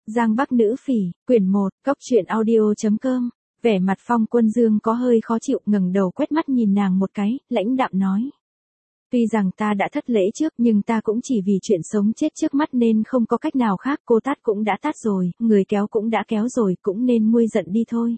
Giang Bắc Nữ Phỉ, quyển 1, cốc truyện audio.com. Vẻ mặt Phong Quân Dương có hơi khó chịu, ngẩng đầu quét mắt nhìn nàng một cái, lãnh đạm nói. Tuy rằng ta đã thất lễ trước nhưng ta cũng chỉ vì chuyện sống chết trước mắt nên không có cách nào khác, cô tát cũng đã tát rồi, người kéo cũng đã kéo rồi, cũng nên nguôi giận đi thôi.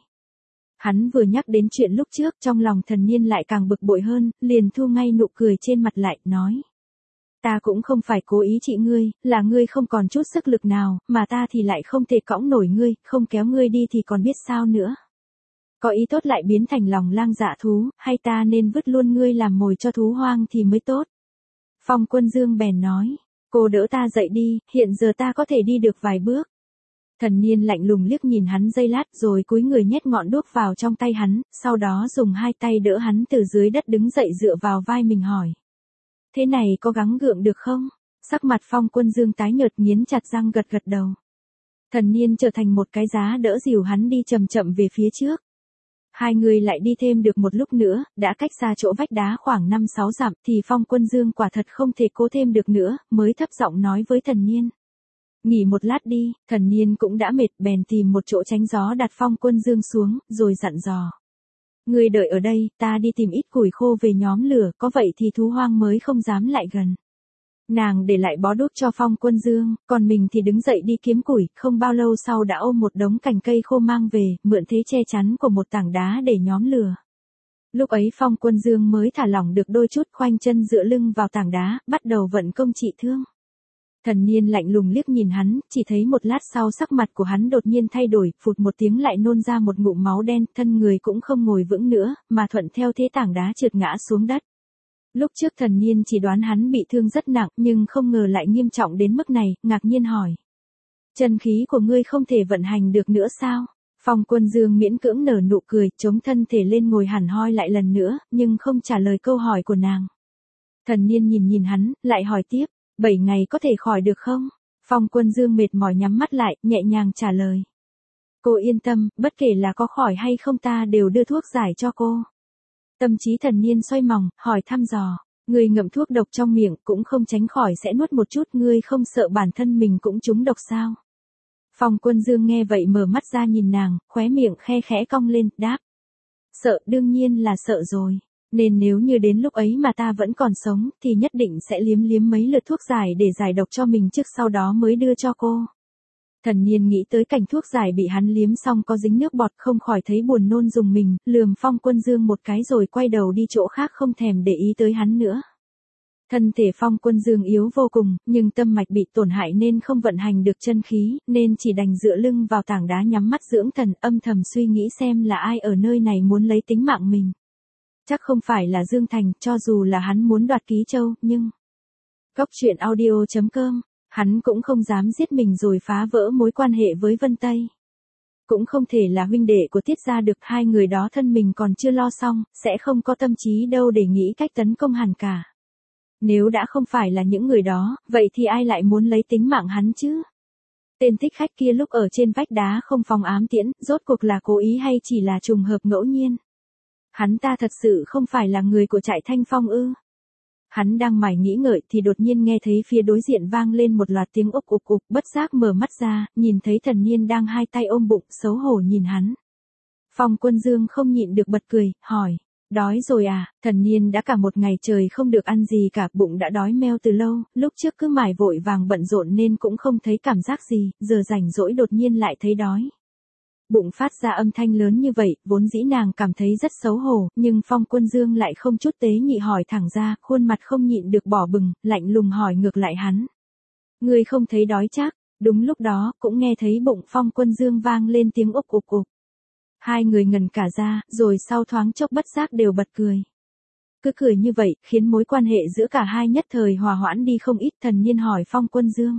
Hắn vừa nhắc đến chuyện lúc trước, trong lòng Thần Niên lại càng bực bội hơn, liền thu ngay nụ cười trên mặt lại, nói. Ta cũng không phải cố ý trị ngươi, là ngươi không còn chút sức lực nào, mà ta thì lại không thể cõng nổi ngươi, không kéo ngươi đi thì còn biết sao nữa. Có ý tốt lại biến thành lòng lang dạ thú, hay ta nên vứt luôn ngươi làm mồi cho thú hoang thì mới tốt. Phong Quân Dương bèn nói, cô đỡ ta dậy đi, hiện giờ ta có thể đi được vài bước. Thần Niên lạnh lùng liếc nhìn hắn giây lát rồi cúi người nhét ngọn đuốc vào trong tay hắn, sau đó dùng hai tay đỡ hắn từ dưới đất đứng dậy dựa vào vai mình hỏi. Thế này có gắng gượng được không? Sắc mặt Phong Quân Dương tái nhợt, nghiến chặt răng gật gật đầu. Thần Niên trở thành một cái giá đỡ dìu hắn đi chậm chậm về phía trước. Hai người lại đi thêm được một lúc nữa, đã cách xa chỗ vách đá khoảng 5-6 dặm thì Phong Quân Dương quả thật không thể cố thêm được nữa, mới thấp giọng nói với Thần Niên. Nghỉ một lát đi. Thần Niên cũng đã mệt, bèn tìm một chỗ tránh gió đặt Phong Quân Dương xuống, rồi dặn dò. Ngươi đợi ở đây, ta đi tìm ít củi khô về nhóm lửa, có vậy thì thú hoang mới không dám lại gần. Nàng để lại bó đuốc cho Phong Quân Dương, còn mình thì đứng dậy đi kiếm củi, không bao lâu sau đã ôm một đống cành cây khô mang về, mượn thế che chắn của một tảng đá để nhóm lửa. Lúc ấy Phong Quân Dương mới thả lỏng được đôi chút, khoanh chân dựa lưng vào tảng đá, bắt đầu vận công trị thương. Thần Niên lạnh lùng liếc nhìn hắn, chỉ thấy một lát sau sắc mặt của hắn đột nhiên thay đổi, phụt một tiếng lại nôn ra một ngụm máu đen, thân người cũng không ngồi vững nữa, mà thuận theo thế tảng đá trượt ngã xuống đất. Lúc trước Thần Niên chỉ đoán hắn bị thương rất nặng, nhưng không ngờ lại nghiêm trọng đến mức này, ngạc nhiên hỏi. Chân khí của ngươi không thể vận hành được nữa sao? Phong Quân Dương miễn cưỡng nở nụ cười, chống thân thể lên ngồi hẳn hoi lại lần nữa, nhưng không trả lời câu hỏi của nàng. Thần Niên nhìn hắn, lại hỏi tiếp. 7 ngày có thể khỏi được không? Phong Quân Dương mệt mỏi nhắm mắt lại, nhẹ nhàng trả lời. Cô yên tâm, bất kể là có khỏi hay không ta đều đưa thuốc giải cho cô. Tâm trí Thần Niên xoay mòng, hỏi thăm dò. Ngươi ngậm thuốc độc trong miệng cũng không tránh khỏi sẽ nuốt một chút, ngươi không sợ bản thân mình cũng trúng độc sao? Phong Quân Dương nghe vậy mở mắt ra nhìn nàng, khóe miệng khe khẽ cong lên, đáp. Sợ, đương nhiên là sợ rồi. Nên nếu như đến lúc ấy mà ta vẫn còn sống, thì nhất định sẽ liếm mấy lượt thuốc giải để giải độc cho mình trước, sau đó mới đưa cho cô. Thần Niên nghĩ tới cảnh thuốc giải bị hắn liếm xong có dính nước bọt, không khỏi thấy buồn nôn dùng mình, lườm Phong Quân Dương một cái rồi quay đầu đi chỗ khác, không thèm để ý tới hắn nữa. Thân thể Phong Quân Dương yếu vô cùng, nhưng tâm mạch bị tổn hại nên không vận hành được chân khí, nên chỉ đành dựa lưng vào tảng đá nhắm mắt dưỡng thần, âm thầm suy nghĩ xem là ai ở nơi này muốn lấy tính mạng mình. Chắc không phải là Dương Thành, cho dù là hắn muốn đoạt Ký Châu, nhưng... cốc truyện audio.com, hắn cũng không dám giết mình rồi phá vỡ mối quan hệ với Vân Tây. Cũng không thể là huynh đệ của Tiết gia được, hai người đó thân mình còn chưa lo xong, sẽ không có tâm trí đâu để nghĩ cách tấn công hắn cả. Nếu đã không phải là những người đó, vậy thì ai lại muốn lấy tính mạng hắn chứ? Tên thích khách kia lúc ở trên vách đá không phóng ám tiễn, rốt cuộc là cố ý hay chỉ là trùng hợp ngẫu nhiên? Hắn ta thật sự không phải là người của trại Thanh Phong ư? Hắn đang mải nghĩ ngợi thì đột nhiên nghe thấy phía đối diện vang lên một loạt tiếng ục ục ục, bất giác mở mắt ra, nhìn thấy Thần Niên đang hai tay ôm bụng, xấu hổ nhìn hắn. Phong Quân Dương không nhịn được bật cười, hỏi, đói rồi à? Thần Niên đã cả một ngày trời không được ăn gì cả, bụng đã đói meo từ lâu, lúc trước cứ mải vội vàng bận rộn nên cũng không thấy cảm giác gì, giờ rảnh rỗi đột nhiên lại thấy đói. Bụng phát ra âm thanh lớn như vậy, vốn dĩ nàng cảm thấy rất xấu hổ, nhưng Phong Quân Dương lại không chút tế nhị hỏi thẳng ra, khuôn mặt không nhịn được đỏ bừng, lạnh lùng hỏi ngược lại hắn. Ngươi không thấy đói chắc? Đúng lúc đó, cũng nghe thấy bụng Phong Quân Dương vang lên tiếng ục ục ục. Hai người ngẩn cả ra, rồi sau thoáng chốc bất giác đều bật cười. Cứ cười như vậy, khiến mối quan hệ giữa cả hai nhất thời hòa hoãn đi không ít. Thần Niên hỏi Phong Quân Dương.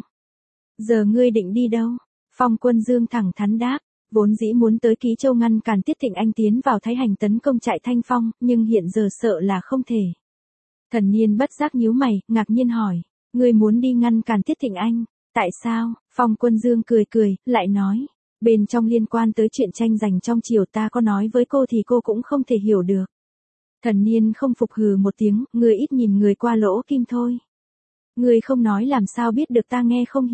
Giờ ngươi định đi đâu? Phong Quân Dương thẳng thắn đáp. Vốn dĩ muốn tới Ký Châu ngăn cản Tiết Thịnh Anh tiến vào Thái Hành tấn công trại Thanh Phong, nhưng hiện giờ sợ là không thể. Thần Niên bất giác nhíu mày, ngạc nhiên hỏi, ngươi muốn đi ngăn cản Tiết Thịnh Anh? Tại sao? Phong Quân Dương cười, lại nói, bên trong liên quan tới chuyện tranh giành trong triều, ta có nói với cô thì cô cũng không thể hiểu được. Thần Niên không phục, hừ một tiếng, ngươi ít nhìn người qua lỗ kim thôi. Ngươi không nói làm sao biết được ta nghe không hiểu.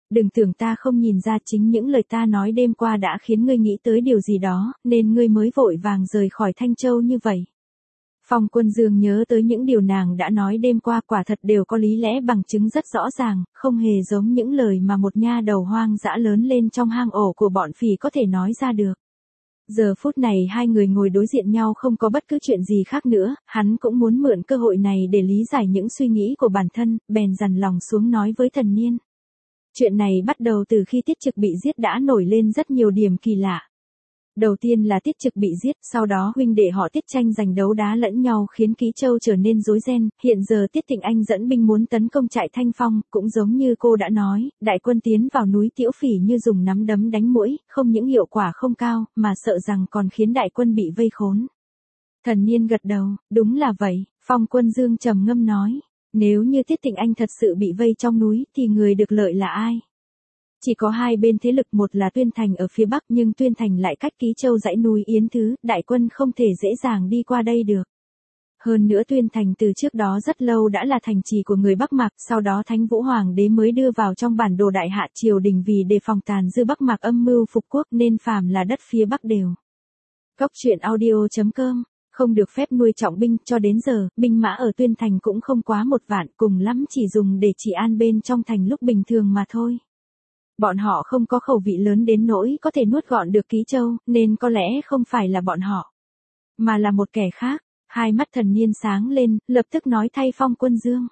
Đừng tưởng ta không nhìn ra, chính những lời ta nói đêm qua đã khiến ngươi nghĩ tới điều gì đó, nên ngươi mới vội vàng rời khỏi Thanh Châu như vậy. Phong Quân Dương nhớ tới những điều nàng đã nói đêm qua, quả thật đều có lý lẽ bằng chứng rất rõ ràng, không hề giống những lời mà một nha đầu hoang dã lớn lên trong hang ổ của bọn phỉ có thể nói ra được. Giờ phút này hai người ngồi đối diện nhau không có bất cứ chuyện gì khác nữa, hắn cũng muốn mượn cơ hội này để lý giải những suy nghĩ của bản thân, bèn dằn lòng xuống nói với Thần Niên. Chuyện này bắt đầu từ khi Tiết Trực bị giết đã nổi lên rất nhiều điểm kỳ lạ. Đầu tiên là Tiết Trực bị giết, sau đó huynh đệ họ Tiết tranh giành đấu đá lẫn nhau khiến Ký Châu trở nên rối ren, hiện giờ Tiết Tịnh Anh dẫn binh muốn tấn công trại Thanh Phong, cũng giống như cô đã nói, đại quân tiến vào núi Tiễu Phỉ như dùng nắm đấm đánh muỗi, không những hiệu quả không cao, mà sợ rằng còn khiến đại quân bị vây khốn. Thần Niên gật đầu, đúng là vậy, Phong Quân Dương trầm ngâm nói, nếu như Tiết Tịnh Anh thật sự bị vây trong núi thì người được lợi là ai? Chỉ có hai bên thế lực, một là Tuyên Thành ở phía bắc nhưng Tuyên Thành lại cách Ký Châu dãy núi Yến Thứ, đại quân không thể dễ dàng đi qua đây được. Hơn nữa Tuyên Thành từ trước đó rất lâu đã là thành trì của người Bắc Mạc, sau đó Thánh Vũ Hoàng đế mới đưa vào trong bản đồ đại hạ triều đình vì đề phòng tàn dư Bắc Mạc âm mưu phục quốc nên phàm là đất phía bắc đều. Cốc truyện audio.com, không được phép nuôi trọng binh, cho đến giờ, binh mã ở Tuyên Thành cũng không quá 1 vạn, cùng lắm chỉ dùng để trị an bên trong thành lúc bình thường mà thôi. Bọn họ không có khẩu vị lớn đến nỗi có thể nuốt gọn được Ký Châu, nên có lẽ không phải là bọn họ, mà là một kẻ khác. Hai mắt Thần Niên sáng lên, lập tức nói thay Phong Quân Dương.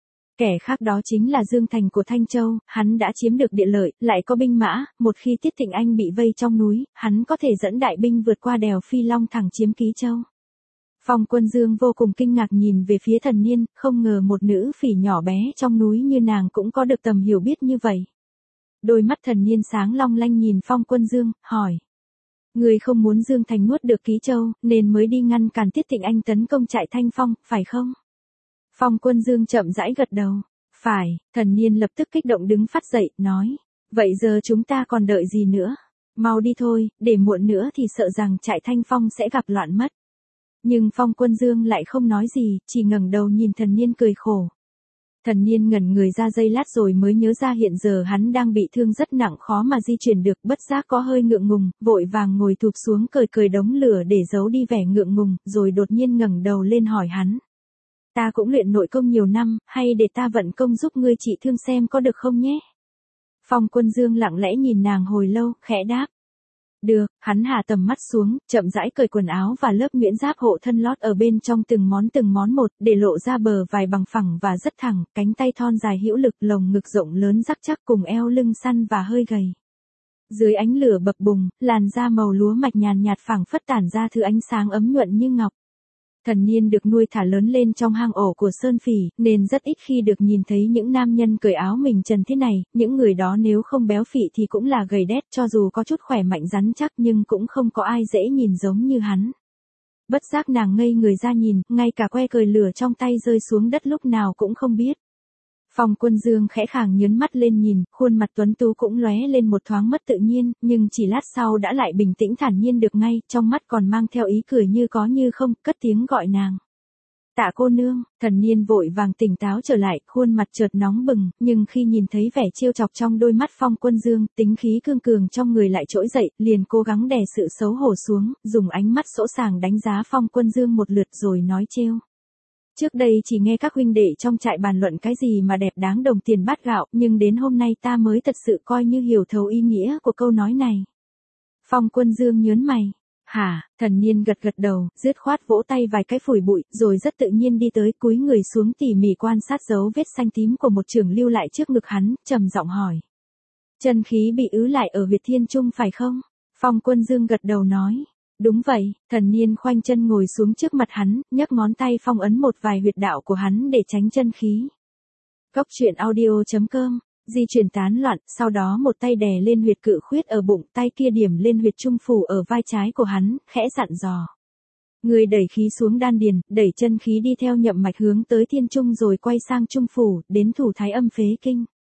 Kẻ khác đó chính là Dương Thành của Thanh Châu, hắn đã chiếm được địa lợi, lại có binh mã, một khi Tiết Tịnh Anh bị vây trong núi, hắn có thể dẫn đại binh vượt qua đèo Phi Long thẳng chiếm Ký Châu. Phong Quân Dương vô cùng kinh ngạc nhìn về phía Thần Niên, không ngờ một nữ phỉ nhỏ bé trong núi như nàng cũng có được tầm hiểu biết như vậy. Đôi mắt Thần Niên sáng long lanh nhìn Phong Quân Dương, hỏi. Người không muốn Dương Thành nuốt được Ký Châu, nên mới đi ngăn cản Tiết Tịnh Anh tấn công trại Thanh Phong, phải không? Phong Quân Dương chậm rãi gật đầu. Phải, Thần Niên lập tức kích động đứng phát dậy, nói. Vậy giờ chúng ta còn đợi gì nữa? Mau đi thôi, để muộn nữa thì sợ rằng trại Thanh Phong sẽ gặp loạn mất. Nhưng Phong Quân Dương lại không nói gì, chỉ ngẩng đầu nhìn Thần Niên cười khổ. Thần Niên ngẩn người ra giây lát rồi mới nhớ ra hiện giờ hắn đang bị thương rất nặng, khó mà di chuyển được, bất giác có hơi ngượng ngùng, vội vàng ngồi thụp xuống cười đống lửa để giấu đi vẻ ngượng ngùng, rồi đột nhiên ngẩng đầu lên hỏi hắn. Ta cũng luyện nội công nhiều năm, hay để ta vận công giúp ngươi trị thương xem có được không nhé? Phong Quân Dương lặng lẽ nhìn nàng hồi lâu, khẽ đáp. Được, hắn hạ tầm mắt xuống, chậm rãi cởi quần áo và lớp nguyễn giáp hộ thân lót ở bên trong từng món một, để lộ ra bờ vai bằng phẳng và rất thẳng, cánh tay thon dài hữu lực, lồng ngực rộng lớn rắc chắc cùng eo lưng săn và hơi gầy. Dưới ánh lửa bập bùng, làn da màu lúa mạch nhàn nhạt phảng phất tản ra thứ ánh sáng ấm nhuận như ngọc. Thần Niên được nuôi thả lớn lên trong hang ổ của Sơn Phỉ, nên rất ít khi được nhìn thấy những nam nhân cởi áo mình trần thế này, những người đó nếu không béo phì thì cũng là gầy đét, cho dù có chút khỏe mạnh rắn chắc nhưng cũng không có ai dễ nhìn giống như hắn. Bất giác nàng ngây người ra nhìn, ngay cả que cởi lửa trong tay rơi xuống đất lúc nào cũng không biết. Phong Quân Dương khẽ khàng nhớn mắt lên nhìn, khuôn mặt tuấn tú cũng lóe lên một thoáng mất tự nhiên, nhưng chỉ lát sau đã lại bình tĩnh thản nhiên được ngay, trong mắt còn mang theo ý cười như có như không, cất tiếng gọi nàng. Tạ cô nương. Thần Niên vội vàng tỉnh táo trở lại, khuôn mặt chợt nóng bừng, nhưng khi nhìn thấy vẻ trêu chọc trong đôi mắt Phong Quân Dương, tính khí cương cường trong người lại trỗi dậy, liền cố gắng đè sự xấu hổ xuống, dùng ánh mắt sỗ sàng đánh giá Phong Quân Dương một lượt rồi nói trêu. Trước đây chỉ nghe các huynh đệ trong trại bàn luận cái gì mà đẹp đáng đồng tiền bát gạo, nhưng đến hôm nay ta mới thật sự coi như hiểu thấu ý nghĩa của câu nói này. Phong Quân Dương nhớn mày. Hả? Thần Niên gật đầu, dứt khoát vỗ tay vài cái phủi bụi, rồi rất tự nhiên đi tới, cúi người xuống tỉ mỉ quan sát dấu vết xanh tím của một chưởng lưu lại trước ngực hắn, trầm giọng hỏi. Chân khí bị ứ lại ở huyệt thiên trung phải không? Phong Quân Dương gật đầu nói. Đúng vậy. Thần Niên khoanh chân ngồi xuống trước mặt hắn, nhấc ngón tay phong ấn một vài huyệt đạo của hắn để tránh chân khí. Cốc truyện audio.com, di chuyển tán loạn, sau đó một tay đè lên huyệt cự khuyết ở bụng, tay kia điểm lên huyệt trung phủ ở vai trái của hắn, khẽ dặn dò. Người đẩy khí xuống đan điền, đẩy chân khí đi theo nhậm mạch hướng tới thiên trung rồi quay sang trung phủ, đến thủ thái âm phế kinh.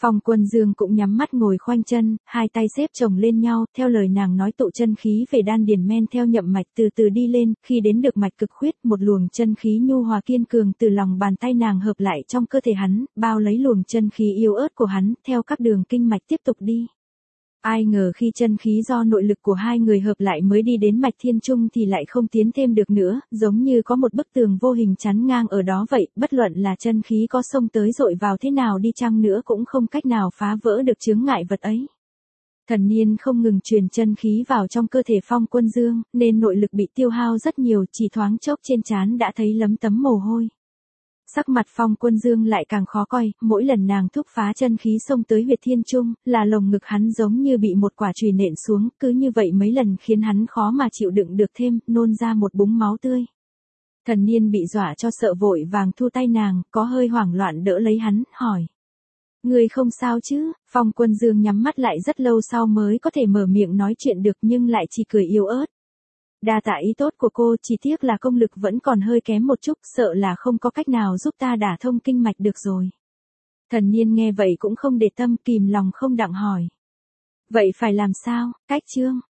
Phong Quân Dương cũng nhắm mắt ngồi khoanh chân, hai tay xếp chồng lên nhau, theo lời nàng nói tụ chân khí về đan điền men theo nhậm mạch từ từ đi lên, khi đến được mạch cực khuyết, một luồng chân khí nhu hòa kiên cường từ lòng bàn tay nàng hợp lại trong cơ thể hắn, bao lấy luồng chân khí yếu ớt của hắn, theo các đường kinh mạch tiếp tục đi. Ai ngờ khi chân khí do nội lực của hai người hợp lại mới đi đến mạch thiên trung thì lại không tiến thêm được nữa, giống như có một bức tường vô hình chắn ngang ở đó vậy, bất luận là chân khí có xông tới dội vào thế nào đi chăng nữa cũng không cách nào phá vỡ được chướng ngại vật ấy. Thần niên không ngừng truyền chân khí vào trong cơ thể Phong Quân Dương, nên nội lực bị tiêu hao rất nhiều, chỉ thoáng chốc trên trán đã thấy lấm tấm mồ hôi. Sắc mặt Phong Quân Dương lại càng khó coi, mỗi lần nàng thúc phá chân khí xông tới huyệt thiên trung, là lồng ngực hắn giống như bị một quả chùy nện xuống, cứ như vậy mấy lần khiến hắn khó mà chịu đựng được thêm, nôn ra một búng máu tươi. Thần niên bị dọa cho sợ vội vàng thu tay nàng, có hơi hoảng loạn đỡ lấy hắn, hỏi. Người không sao chứ? Phong Quân Dương nhắm mắt lại rất lâu sau mới có thể mở miệng nói chuyện được nhưng lại chỉ cười yếu ớt. Đa tạ ý tốt của cô, chỉ tiếc là công lực vẫn còn hơi kém một chút, sợ là không có cách nào giúp ta đả thông kinh mạch được rồi. Thần niên nghe vậy cũng không để tâm, kìm lòng không đặng hỏi. Vậy phải làm sao? Cách chương